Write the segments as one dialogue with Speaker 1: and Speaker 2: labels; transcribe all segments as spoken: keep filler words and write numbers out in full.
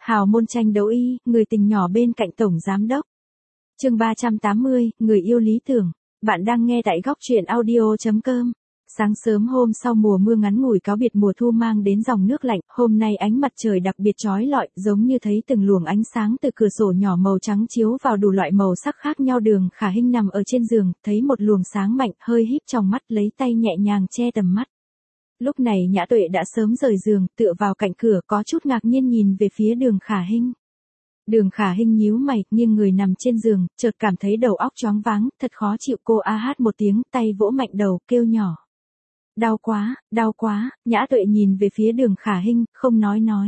Speaker 1: Hào môn tranh đấu y, người tình nhỏ bên cạnh tổng giám đốc. Chương ba trăm tám mươi, người yêu lý tưởng. Bạn đang nghe tại góc truyện audio chấm com. Sáng sớm hôm sau mùa mưa ngắn ngủi cáo biệt mùa thu mang đến dòng nước lạnh, hôm nay ánh mặt trời đặc biệt chói lọi, giống như thấy từng luồng ánh sáng từ cửa sổ nhỏ màu trắng chiếu vào đủ loại màu sắc khác nhau. Đường Khả Hinh nằm ở trên giường, thấy một luồng sáng mạnh, hơi híp trong mắt, lấy tay nhẹ nhàng che tầm mắt. Lúc này Nhã Tuệ đã sớm rời giường, tựa vào cạnh cửa, có chút ngạc nhiên nhìn về phía Đường Khả Hinh. Đường Khả Hinh nhíu mày, nghiêng người nằm trên giường, chợt cảm thấy đầu óc choáng váng, thật khó chịu. Cô a hát một tiếng, tay vỗ mạnh đầu, kêu nhỏ. Đau quá, đau quá. Nhã Tuệ nhìn về phía Đường Khả Hinh, không nói nói.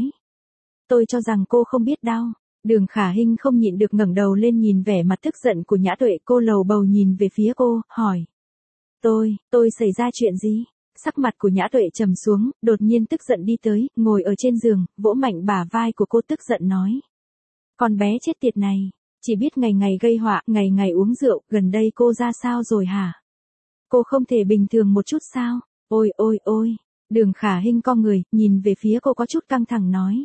Speaker 1: Tôi cho rằng cô không biết đau. Đường Khả Hinh không nhịn được ngẩng đầu lên nhìn vẻ mặt tức giận của Nhã Tuệ, cô lầu bầu nhìn về phía cô, hỏi. Tôi, tôi xảy ra chuyện gì? Sắc mặt của Nhã Tuệ trầm xuống, đột nhiên tức giận đi tới, ngồi ở trên giường, vỗ mạnh bả vai của cô, tức giận nói. Con bé chết tiệt này, chỉ biết ngày ngày gây họa, ngày ngày uống rượu, gần đây cô ra sao rồi hả? Cô không thể bình thường một chút sao? Ôi ôi ôi, Đường Khả Hinh co người, nhìn về phía cô có chút căng thẳng nói.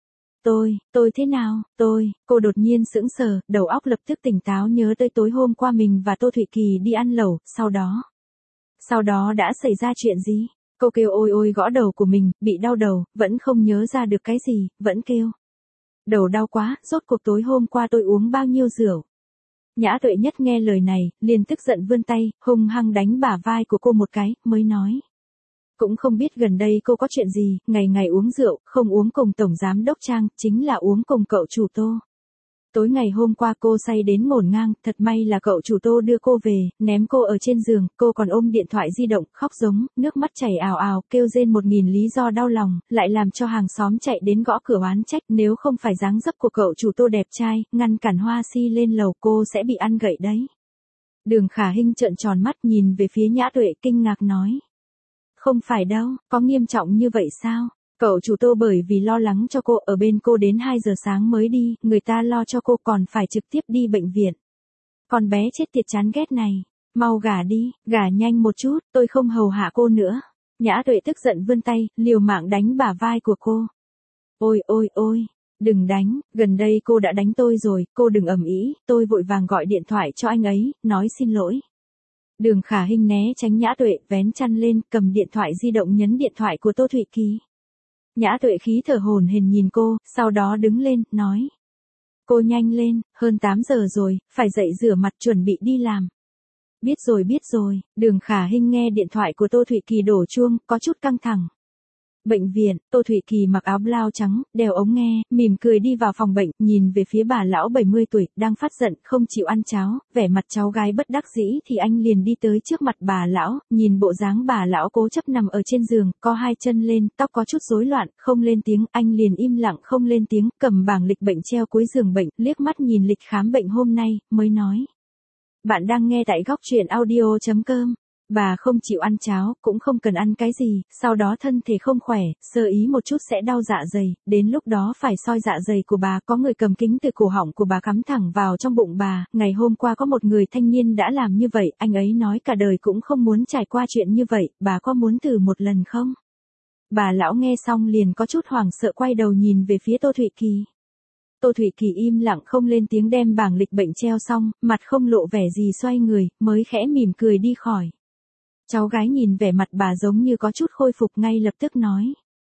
Speaker 1: Tôi, tôi thế nào, tôi, cô đột nhiên sững sờ, đầu óc lập tức tỉnh táo nhớ tới tối hôm qua mình và Tô Thụy Kỳ đi ăn lẩu, sau đó. Sau đó đã xảy ra chuyện gì? Cô kêu ôi ôi gõ đầu của mình, bị đau đầu, vẫn không nhớ ra được cái gì, vẫn kêu. Đầu đau quá, rốt cuộc tối hôm qua tôi uống bao nhiêu rượu? Nhã Tuệ Nhất nghe lời này, liền tức giận vươn tay, hung hăng đánh bả vai của cô một cái, mới nói. Cũng không biết gần đây cô có chuyện gì, ngày ngày uống rượu, không uống cùng tổng giám đốc Trang, chính là uống cùng cậu chủ Tô. Tối ngày hôm qua cô say đến ngổn ngang, thật may là cậu chủ Tô đưa cô về, ném cô ở trên giường, cô còn ôm điện thoại di động, khóc giống, nước mắt chảy ào ào, kêu rên một nghìn lý do đau lòng, lại làm cho hàng xóm chạy đến gõ cửa oán trách, nếu không phải dáng dấp của cậu chủ Tô đẹp trai, ngăn cản Hoa Si lên lầu cô sẽ bị ăn gậy đấy. Đường Khả Hinh trợn tròn mắt nhìn về phía Nhã Tuệ, kinh ngạc nói. Không phải đâu, có nghiêm trọng như vậy sao? Cậu chủ Tô bởi vì lo lắng cho cô ở bên cô đến hai giờ sáng mới đi, người ta lo cho cô còn phải trực tiếp đi bệnh viện. Con bé chết tiệt chán ghét này, mau gả đi, gả nhanh một chút, tôi không hầu hạ cô nữa. Nhã Tuệ tức giận vươn tay, liều mạng đánh bả vai của cô. Ôi ôi ôi, đừng đánh, gần đây cô đã đánh tôi rồi, cô đừng ầm ĩ, tôi vội vàng gọi điện thoại cho anh ấy, nói xin lỗi. Đường Khả Hinh né tránh Nhã Tuệ, vén chăn lên, cầm điện thoại di động nhấn điện thoại của Tô Thụy Kỳ. Nhã Tuệ khí thở hổn hển nhìn cô, sau đó đứng lên, nói. Cô nhanh lên, hơn tám giờ rồi, phải dậy rửa mặt chuẩn bị đi làm. Biết rồi biết rồi, Đường Khả Hinh nghe điện thoại của Tô Thụy Kỳ đổ chuông, có chút căng thẳng. Bệnh viện, Tô Thụy Kỳ mặc áo blau trắng, đeo ống nghe, mỉm cười đi vào phòng bệnh, nhìn về phía bà lão bảy mươi tuổi, đang phát giận, không chịu ăn cháo, vẻ mặt cháu gái bất đắc dĩ thì anh liền đi tới trước mặt bà lão, nhìn bộ dáng bà lão cố chấp nằm ở trên giường, co hai chân lên, tóc có chút rối loạn, không lên tiếng, anh liền im lặng không lên tiếng, cầm bảng lịch bệnh treo cuối giường bệnh, liếc mắt nhìn lịch khám bệnh hôm nay, mới nói. Bạn đang nghe tại góc truyện audio chấm com. Bà không chịu ăn cháo, cũng không cần ăn cái gì, sau đó thân thể không khỏe, sơ ý một chút sẽ đau dạ dày, đến lúc đó phải soi dạ dày của bà, có người cầm kính từ cổ họng của bà cắm thẳng vào trong bụng bà, ngày hôm qua có một người thanh niên đã làm như vậy, anh ấy nói cả đời cũng không muốn trải qua chuyện như vậy, bà có muốn thử một lần không? Bà lão nghe xong liền có chút hoảng sợ quay đầu nhìn về phía Tô Thụy Kỳ. Tô Thụy Kỳ im lặng không lên tiếng đem bảng lịch bệnh treo xong, mặt không lộ vẻ gì xoay người, mới khẽ mỉm cười đi khỏi. Cháu gái nhìn vẻ mặt bà giống như có chút khôi phục ngay lập tức nói.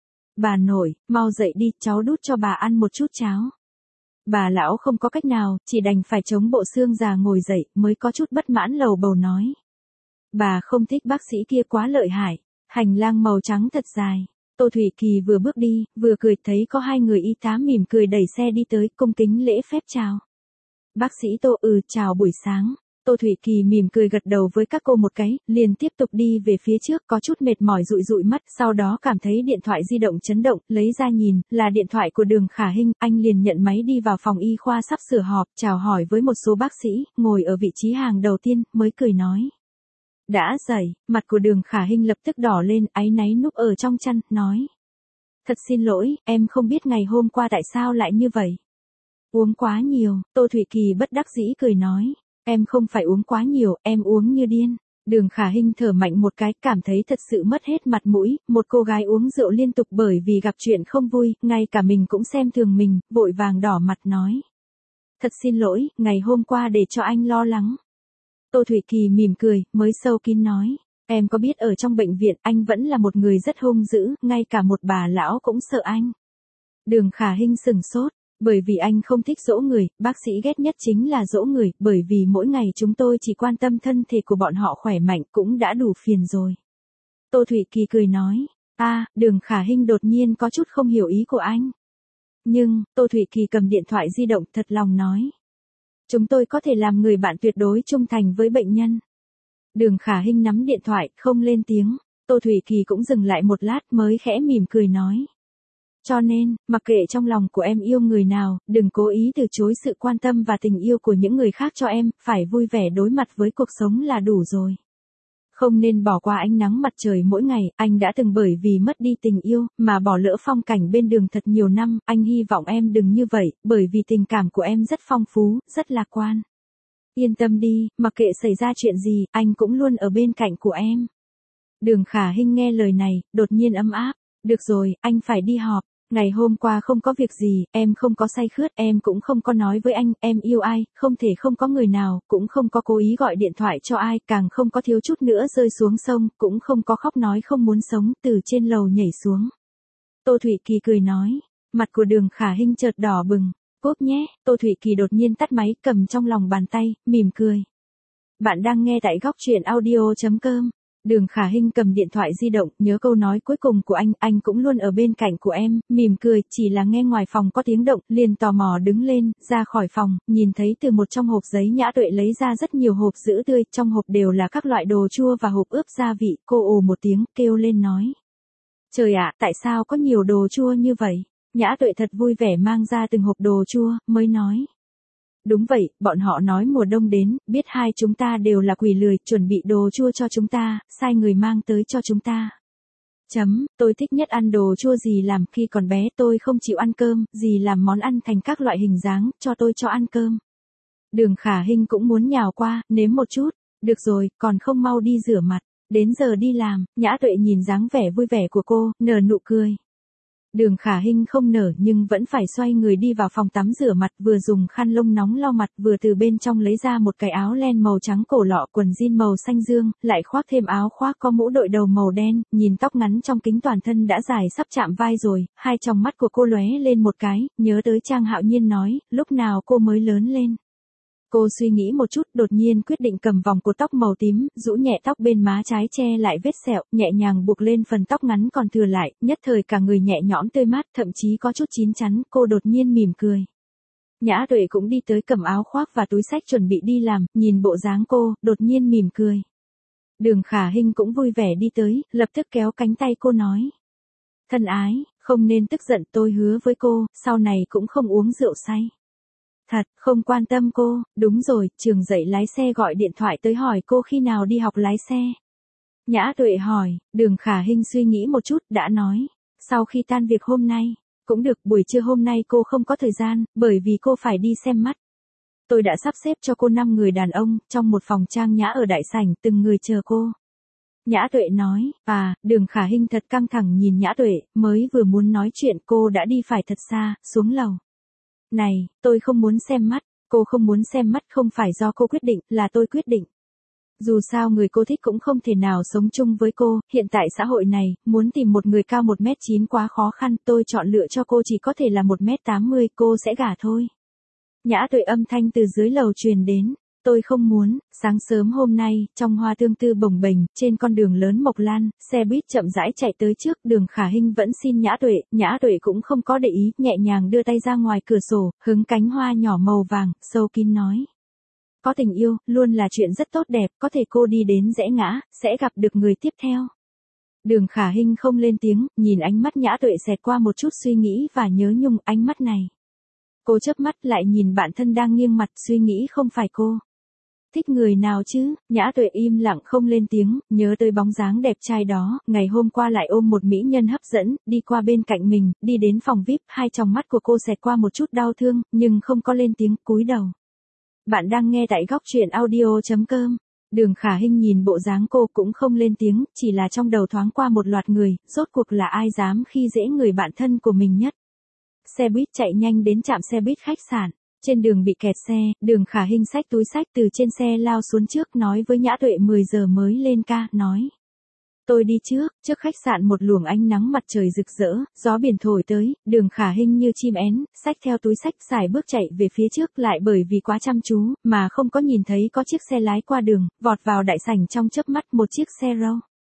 Speaker 1: Bà nội, mau dậy đi, cháu đút cho bà ăn một chút cháo. Bà lão không có cách nào, chỉ đành phải chống bộ xương già ngồi dậy, mới có chút bất mãn lầu bầu nói. Bà không thích bác sĩ kia quá lợi hại, hành lang màu trắng thật dài. Tô Thụy Kỳ vừa bước đi, vừa cười thấy có hai người y tá mỉm cười đẩy xe đi tới, cung kính lễ phép chào. Bác sĩ Tô ừ, chào buổi sáng. Tô Thụy Kỳ mỉm cười gật đầu với các cô một cái, liền tiếp tục đi về phía trước, có chút mệt mỏi dụi dụi mắt, sau đó cảm thấy điện thoại di động chấn động, lấy ra nhìn, là điện thoại của Đường Khả Hinh, anh liền nhận máy đi vào phòng y khoa sắp sửa họp, chào hỏi với một số bác sĩ, ngồi ở vị trí hàng đầu tiên, mới cười nói. Đã dậy, mặt của Đường Khả Hinh lập tức đỏ lên, áy náy núp ở trong chăn, nói. Thật xin lỗi, em không biết ngày hôm qua tại sao lại như vậy. Uống quá nhiều, Tô Thụy Kỳ bất đắc dĩ cười nói. Em không phải uống quá nhiều, em uống như điên. Đường Khả Hinh thở mạnh một cái, cảm thấy thật sự mất hết mặt mũi, một cô gái uống rượu liên tục bởi vì gặp chuyện không vui, ngay cả mình cũng xem thường mình, vội vàng đỏ mặt nói. Thật xin lỗi, ngày hôm qua để cho anh lo lắng. Tô Thủy Kỳ mỉm cười, mới sâu kín nói. Em có biết ở trong bệnh viện anh vẫn là một người rất hung dữ, ngay cả một bà lão cũng sợ anh. Đường Khả Hinh sừng sốt. Bởi vì anh không thích dỗ người, bác sĩ ghét nhất chính là dỗ người, bởi vì mỗi ngày chúng tôi chỉ quan tâm thân thể của bọn họ khỏe mạnh cũng đã đủ phiền rồi. Tô Thủy Kỳ cười nói, a, à, Đường Khả Hinh đột nhiên có chút không hiểu ý của anh. Nhưng, Tô Thủy Kỳ cầm điện thoại di động thật lòng nói. Chúng tôi có thể làm người bạn tuyệt đối trung thành với bệnh nhân. Đường Khả Hinh nắm điện thoại, không lên tiếng, Tô Thủy Kỳ cũng dừng lại một lát mới khẽ mỉm cười nói. Cho nên, mặc kệ trong lòng của em yêu người nào, đừng cố ý từ chối sự quan tâm và tình yêu của những người khác cho em, phải vui vẻ đối mặt với cuộc sống là đủ rồi. Không nên bỏ qua ánh nắng mặt trời mỗi ngày, anh đã từng bởi vì mất đi tình yêu, mà bỏ lỡ phong cảnh bên đường thật nhiều năm, anh hy vọng em đừng như vậy, bởi vì tình cảm của em rất phong phú, rất lạc quan. Yên tâm đi, mặc kệ xảy ra chuyện gì, anh cũng luôn ở bên cạnh của em. Đường Khả Hinh nghe lời này, đột nhiên ấm áp. Được rồi, anh phải đi họp. Ngày hôm qua không có việc gì, em không có say khướt, em cũng không có nói với anh, em yêu ai, không thể không có người nào, cũng không có cố ý gọi điện thoại cho ai, càng không có thiếu chút nữa rơi xuống sông, cũng không có khóc nói không muốn sống, từ trên lầu nhảy xuống. Tô Thủy Kỳ cười nói, mặt của Đường Khả Hinh chợt đỏ bừng, cốp nhé, Tô Thủy Kỳ đột nhiên tắt máy, cầm trong lòng bàn tay, mỉm cười. Bạn đang nghe tại góc truyện audio chấm com. Đường Khả Hinh cầm điện thoại di động, nhớ câu nói cuối cùng của anh, anh cũng luôn ở bên cạnh của em, mỉm cười, chỉ là nghe ngoài phòng có tiếng động, liền tò mò đứng lên, ra khỏi phòng, nhìn thấy từ một trong hộp giấy Nhã Tuệ lấy ra rất nhiều hộp sữa tươi, trong hộp đều là các loại đồ chua và hộp ướp gia vị, cô ồ một tiếng, kêu lên nói. Trời ạ, tại sao có nhiều đồ chua như vậy? Nhã Tuệ thật vui vẻ mang ra từng hộp đồ chua, mới nói. Đúng vậy, bọn họ nói mùa đông đến, biết hai chúng ta đều là quỷ lười, chuẩn bị đồ chua cho chúng ta, sai người mang tới cho chúng ta. Chấm, tôi thích nhất ăn đồ chua gì làm, khi còn bé tôi không chịu ăn cơm, gì làm món ăn thành các loại hình dáng, cho tôi cho ăn cơm. Đường Khả Hinh cũng muốn nhào qua, nếm một chút, được rồi, còn không mau đi rửa mặt, đến giờ đi làm, Nhã Tuệ nhìn dáng vẻ vui vẻ của cô, nở nụ cười. Đường Khả Hinh không nở nhưng vẫn phải xoay người đi vào phòng tắm rửa mặt, vừa dùng khăn lông nóng lau mặt, vừa từ bên trong lấy ra một cái áo len màu trắng cổ lọ, quần jean màu xanh dương, lại khoác thêm áo khoác có mũ đội đầu màu đen, nhìn tóc ngắn trong kính toàn thân đã dài sắp chạm vai rồi, hai tròng mắt của cô lóe lên một cái, nhớ tới Trang Hạo Nhiên nói, lúc nào cô mới lớn lên. Cô suy nghĩ một chút, đột nhiên quyết định cầm vòng cột tóc màu tím, rũ nhẹ tóc bên má trái che lại vết sẹo, nhẹ nhàng buộc lên phần tóc ngắn còn thừa lại, nhất thời cả người nhẹ nhõm tươi mát, thậm chí có chút chín chắn, cô đột nhiên mỉm cười. Nhã Tuệ cũng đi tới cầm áo khoác và túi xách chuẩn bị đi làm, nhìn bộ dáng cô, đột nhiên mỉm cười. Đường Khả Hinh cũng vui vẻ đi tới, lập tức kéo cánh tay cô nói. Thân ái, không nên tức giận, tôi hứa với cô, sau này cũng không uống rượu say. Thật, không quan tâm cô, đúng rồi, trường dạy lái xe gọi điện thoại tới hỏi cô khi nào đi học lái xe. Nhã Tuệ hỏi, Đường Khả Hinh suy nghĩ một chút, đã nói, sau khi tan việc hôm nay, cũng được, buổi trưa hôm nay cô không có thời gian, bởi vì cô phải đi xem mắt. Tôi đã sắp xếp cho cô năm người đàn ông, trong một phòng trang nhã ở đại sảnh, từng người chờ cô. Nhã Tuệ nói, à, Đường Khả Hinh thật căng thẳng nhìn Nhã Tuệ, mới vừa muốn nói chuyện cô đã đi phải thật xa, xuống lầu. Này, tôi không muốn xem mắt, cô không muốn xem mắt không phải do cô quyết định, là tôi quyết định. Dù sao người cô thích cũng không thể nào sống chung với cô, hiện tại xã hội này, muốn tìm một người cao một mét chín quá khó khăn, tôi chọn lựa cho cô chỉ có thể là một mét tám mươi, cô sẽ gả thôi. Nhã Tuệ âm thanh từ dưới lầu truyền đến. Tôi không muốn, sáng sớm hôm nay, trong hoa tương tư bồng bềnh, trên con đường lớn Mộc Lan, xe buýt chậm rãi chạy tới trước, Đường Khả Hinh vẫn xin Nhã Tuệ, Nhã Tuệ cũng không có để ý, nhẹ nhàng đưa tay ra ngoài cửa sổ, hứng cánh hoa nhỏ màu vàng, sâu kín nói. Có tình yêu, luôn là chuyện rất tốt đẹp, có thể cô đi đến rẽ ngã, sẽ gặp được người tiếp theo. Đường Khả Hinh không lên tiếng, nhìn ánh mắt Nhã Tuệ xẹt qua một chút suy nghĩ và nhớ nhung ánh mắt này. Cô chớp mắt lại nhìn bạn thân đang nghiêng mặt, suy nghĩ không phải cô. Thích người nào chứ, Nhã Tuệ im lặng không lên tiếng, nhớ tới bóng dáng đẹp trai đó, ngày hôm qua lại ôm một mỹ nhân hấp dẫn, đi qua bên cạnh mình, đi đến phòng vi ai pi, hai tròng mắt của cô xẹt qua một chút đau thương, nhưng không có lên tiếng, cúi đầu. Bạn đang nghe tại góc truyện audio chấm com. Đường Khả Hinh nhìn bộ dáng cô cũng không lên tiếng, chỉ là trong đầu thoáng qua một loạt người, rốt cuộc là ai dám khi dễ người bạn thân của mình nhất. Xe buýt chạy nhanh đến trạm xe buýt khách sạn. Trên đường bị kẹt xe, Đường Khả Hinh xách túi xách từ trên xe lao xuống trước nói với Nhã Tuệ mười giờ mới lên ca, nói. Tôi đi trước, trước khách sạn một luồng ánh nắng mặt trời rực rỡ, gió biển thổi tới, Đường Khả Hinh như chim én, xách theo túi xách xài bước chạy về phía trước lại bởi vì quá chăm chú, mà không có nhìn thấy có chiếc xe lái qua đường, vọt vào đại sảnh trong chớp mắt một chiếc xe râu.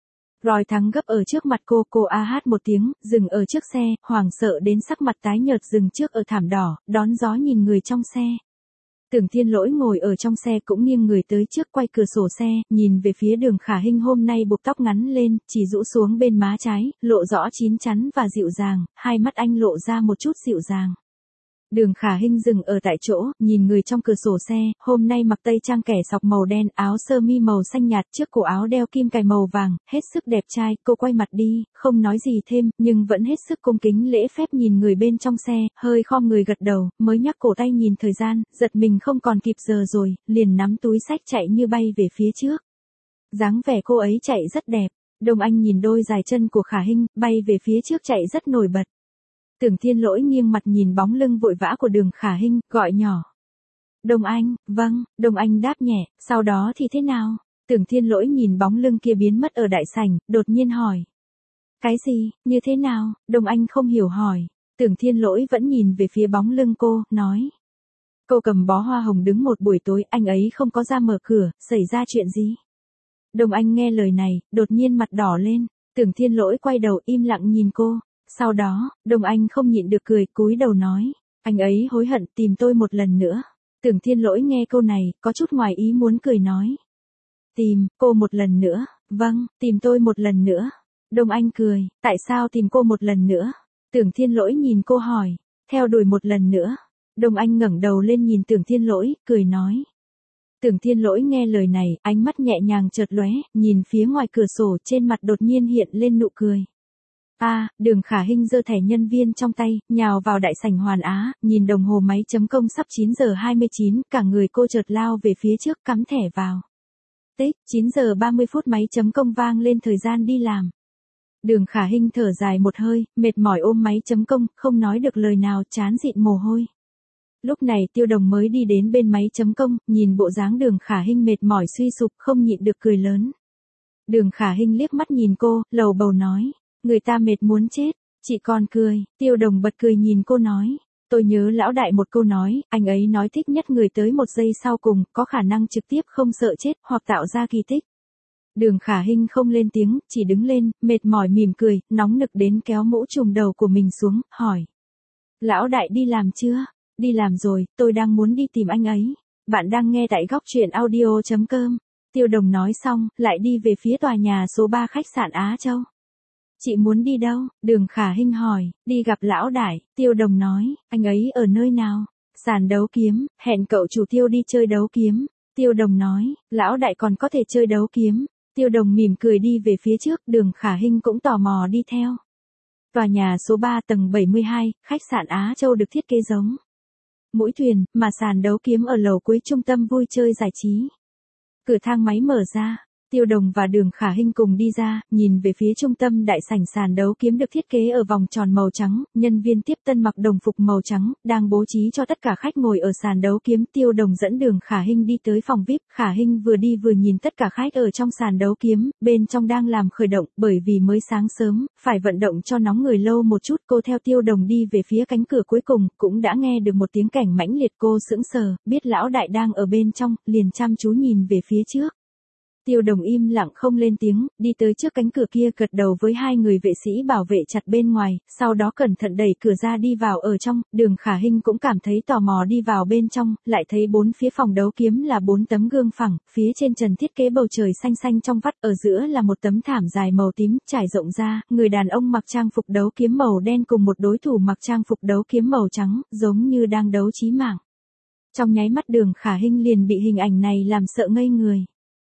Speaker 1: Rồi thắng gấp ở trước mặt cô, cô a hát một tiếng, dừng ở trước xe, hoảng sợ đến sắc mặt tái nhợt dừng trước ở thảm đỏ, đón gió nhìn người trong xe. Tưởng Thiên Lỗi ngồi ở trong xe cũng nghiêng người tới trước quay cửa sổ xe, nhìn về phía Đường Khả Hinh hôm nay buộc tóc ngắn lên, chỉ rũ xuống bên má trái, lộ rõ chín chắn và dịu dàng, hai mắt anh lộ ra một chút dịu dàng. Đường Khả Hinh dừng ở tại chỗ, nhìn người trong cửa sổ xe, hôm nay mặc tây trang kẻ sọc màu đen, áo sơ mi màu xanh nhạt, trước cổ áo đeo kim cài màu vàng, hết sức đẹp trai, cô quay mặt đi, không nói gì thêm, nhưng vẫn hết sức cung kính lễ phép nhìn người bên trong xe, hơi khom người gật đầu, mới nhắc cổ tay nhìn thời gian, giật mình không còn kịp giờ rồi, liền nắm túi xách chạy như bay về phía trước. Dáng vẻ cô ấy chạy rất đẹp, Đông Anh nhìn đôi dài chân của Khả Hinh, bay về phía trước chạy rất nổi bật. Tưởng Thiên Lỗi nghiêng mặt nhìn bóng lưng vội vã của Đường Khả Hinh, gọi nhỏ. Đông Anh, vâng, Đông Anh đáp nhẹ, sau đó thì thế nào? Tưởng Thiên Lỗi nhìn bóng lưng kia biến mất ở đại sảnh, đột nhiên hỏi. Cái gì, như thế nào? Đông Anh không hiểu hỏi. Tưởng Thiên Lỗi vẫn nhìn về phía bóng lưng cô, nói. Cô cầm bó hoa hồng đứng một buổi tối, anh ấy không có ra mở cửa, xảy ra chuyện gì? Đông Anh nghe lời này, đột nhiên mặt đỏ lên. Tưởng Thiên Lỗi quay đầu im lặng nhìn cô. Sau đó, Đông Anh không nhịn được cười, cúi đầu nói, anh ấy hối hận tìm tôi một lần nữa. Tưởng Thiên Lỗi nghe câu này, có chút ngoài ý muốn cười nói. Tìm, cô một lần nữa, vâng, tìm tôi một lần nữa. Đông Anh cười, tại sao tìm cô một lần nữa? Tưởng Thiên Lỗi nhìn cô hỏi, theo đuổi một lần nữa. Đông Anh ngẩng đầu lên nhìn Tưởng Thiên Lỗi, cười nói. Tưởng Thiên Lỗi nghe lời này, ánh mắt nhẹ nhàng chợt lóe, nhìn phía ngoài cửa sổ trên mặt đột nhiên hiện lên nụ cười. A, à, Đường Khả Hinh giơ thẻ nhân viên trong tay, nhào vào đại sảnh Hoàn Á, nhìn đồng hồ máy chấm công sắp chín giờ hai mươi chín, cả người cô chợt lao về phía trước cắm thẻ vào. Tích, chín giờ ba mươi phút máy chấm công vang lên thời gian đi làm. Đường Khả Hinh thở dài một hơi, mệt mỏi ôm máy chấm công, không nói được lời nào, chán dịn mồ hôi. Lúc này Tiêu Đồng mới đi đến bên máy chấm công, nhìn bộ dáng Đường Khả Hinh mệt mỏi suy sụp, không nhịn được cười lớn. Đường Khả Hinh liếc mắt nhìn cô, lầu bầu nói. Người ta mệt muốn chết, chị còn cười, Tiêu Đồng bật cười nhìn cô nói, tôi nhớ lão đại một câu nói, anh ấy nói thích nhất người tới một giây sau cùng, có khả năng trực tiếp không sợ chết, hoặc tạo ra kỳ tích. Đường Khả Hinh không lên tiếng, chỉ đứng lên, mệt mỏi mỉm cười, nóng nực đến kéo mũ trùm đầu của mình xuống, hỏi. Lão đại đi làm chưa? Đi làm rồi, tôi đang muốn đi tìm anh ấy. Bạn đang nghe tại góc truyện audio chấm com. Tiêu Đồng nói xong, lại đi về phía tòa nhà số ba khách sạn Á Châu. Chị muốn đi đâu? Đường Khả Hinh hỏi, đi gặp lão đại, Tiêu Đồng nói, anh ấy ở nơi nào? Sàn đấu kiếm, hẹn cậu chủ Tiêu đi chơi đấu kiếm. Tiêu Đồng nói, lão đại còn có thể chơi đấu kiếm. Tiêu Đồng mỉm cười đi về phía trước, Đường Khả Hinh cũng tò mò đi theo. Tòa nhà số ba tầng bảy mươi hai, khách sạn Á Châu được thiết kế giống mũi thuyền, mà sàn đấu kiếm ở lầu cuối trung tâm vui chơi giải trí. Cửa thang máy mở ra. Tiêu Đồng và Đường Khả Hinh cùng đi ra, nhìn về phía trung tâm đại sảnh sàn đấu kiếm được thiết kế ở vòng tròn màu trắng, nhân viên tiếp tân mặc đồng phục màu trắng, đang bố trí cho tất cả khách ngồi ở sàn đấu kiếm. Tiêu Đồng dẫn Đường Khả Hinh đi tới phòng vi ai pi, Khả Hinh vừa đi vừa nhìn tất cả khách ở trong sàn đấu kiếm, bên trong đang làm khởi động, bởi vì mới sáng sớm, phải vận động cho nóng người lâu một chút. Cô theo Tiêu Đồng đi về phía cánh cửa cuối cùng, cũng đã nghe được một tiếng cảnh mãnh liệt, cô sững sờ, biết lão đại đang ở bên trong, liền chăm chú nhìn về phía trước. Tiêu Đồng im lặng không lên tiếng, đi tới trước cánh cửa kia gật đầu với hai người vệ sĩ bảo vệ chặt bên ngoài, sau đó cẩn thận đẩy cửa ra đi vào ở trong. Đường Khả Hinh cũng cảm thấy tò mò đi vào bên trong, lại thấy bốn phía phòng đấu kiếm là bốn tấm gương phẳng, phía trên trần thiết kế bầu trời xanh xanh trong vắt, ở giữa là một tấm thảm dài màu tím, trải rộng ra, người đàn ông mặc trang phục đấu kiếm màu đen cùng một đối thủ mặc trang phục đấu kiếm màu trắng, giống như đang đấu chí mạng. Trong nháy mắt Đường Khả Hinh liền bị hình ảnh này làm sợ ngây người.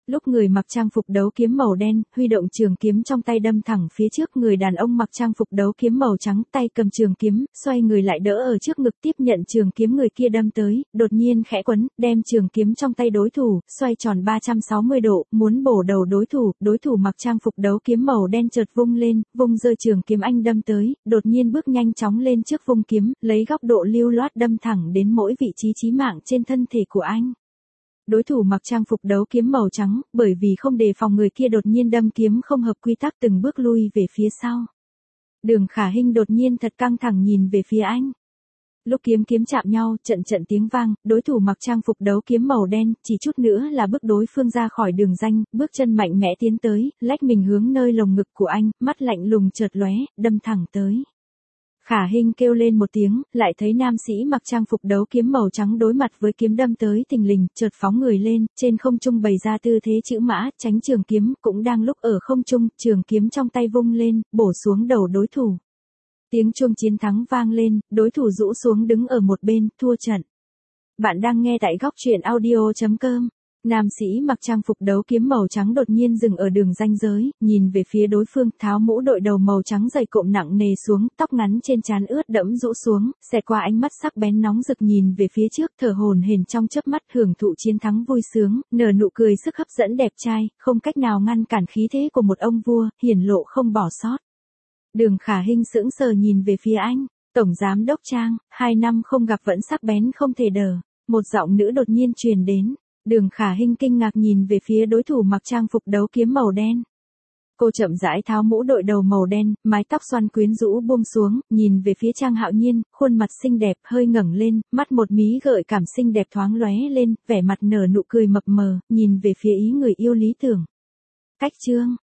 Speaker 1: Lúc người mặc trang phục đấu kiếm màu đen, huy động trường kiếm trong tay đâm thẳng phía trước, người đàn ông mặc trang phục đấu kiếm màu trắng, tay cầm trường kiếm, xoay người lại đỡ ở trước ngực tiếp nhận trường kiếm người kia đâm tới, đột nhiên khẽ quấn, đem trường kiếm trong tay đối thủ, xoay tròn ba trăm sáu mươi độ, muốn bổ đầu đối thủ, đối thủ mặc trang phục đấu kiếm màu đen chợt vung lên, vung rơi trường kiếm anh đâm tới, đột nhiên bước nhanh chóng lên trước vung kiếm, lấy góc độ lưu loát đâm thẳng đến mỗi vị trí chí mạng trên thân thể của anh. Đối thủ mặc trang phục đấu kiếm màu trắng, bởi vì không đề phòng người kia đột nhiên đâm kiếm không hợp quy tắc từng bước lui về phía sau. Đường Khả Hinh đột nhiên thật căng thẳng nhìn về phía anh. Lúc kiếm kiếm chạm nhau, trận trận tiếng vang, đối thủ mặc trang phục đấu kiếm màu đen, chỉ chút nữa là bước đối phương ra khỏi đường ranh, bước chân mạnh mẽ tiến tới, lách mình hướng nơi lồng ngực của anh, mắt lạnh lùng chợt lóe, đâm thẳng tới. Khả Hinh kêu lên một tiếng, lại thấy nam sĩ mặc trang phục đấu kiếm màu trắng đối mặt với kiếm đâm tới thình lình, chợt phóng người lên, trên không trung bày ra tư thế chữ mã, tránh trường kiếm, cũng đang lúc ở không trung, trường kiếm trong tay vung lên, bổ xuống đầu đối thủ. Tiếng chuông chiến thắng vang lên, đối thủ rũ xuống đứng ở một bên, thua trận. Bạn đang nghe tại góc truyện audio chấm com. Nam sĩ mặc trang phục đấu kiếm màu trắng đột nhiên dừng ở đường ranh giới, nhìn về phía đối phương, tháo mũ đội đầu màu trắng dày cộm nặng nề xuống, tóc ngắn trên trán ướt đẫm rũ xuống, xẹt qua ánh mắt sắc bén nóng rực nhìn về phía trước, thở hổn hển trong chớp mắt, hưởng thụ chiến thắng vui sướng, nở nụ cười sức hấp dẫn đẹp trai, không cách nào ngăn cản khí thế của một ông vua, hiển lộ không bỏ sót. Đường Khả Hinh sững sờ nhìn về phía anh, tổng giám đốc Trang, hai năm không gặp vẫn sắc bén không thể đỡ. Một giọng nữ đột nhiên truyền đến. Đường Khả Hinh kinh ngạc nhìn về phía đối thủ mặc trang phục đấu kiếm màu đen. Cô chậm rãi tháo mũ đội đầu màu đen, mái tóc xoăn quyến rũ buông xuống, nhìn về phía Trang Hạo Nhiên, khuôn mặt xinh đẹp hơi ngẩng lên, mắt một mí gợi cảm xinh đẹp thoáng lóe lên, vẻ mặt nở nụ cười mập mờ, nhìn về phía ý người yêu lý tưởng. Cách chương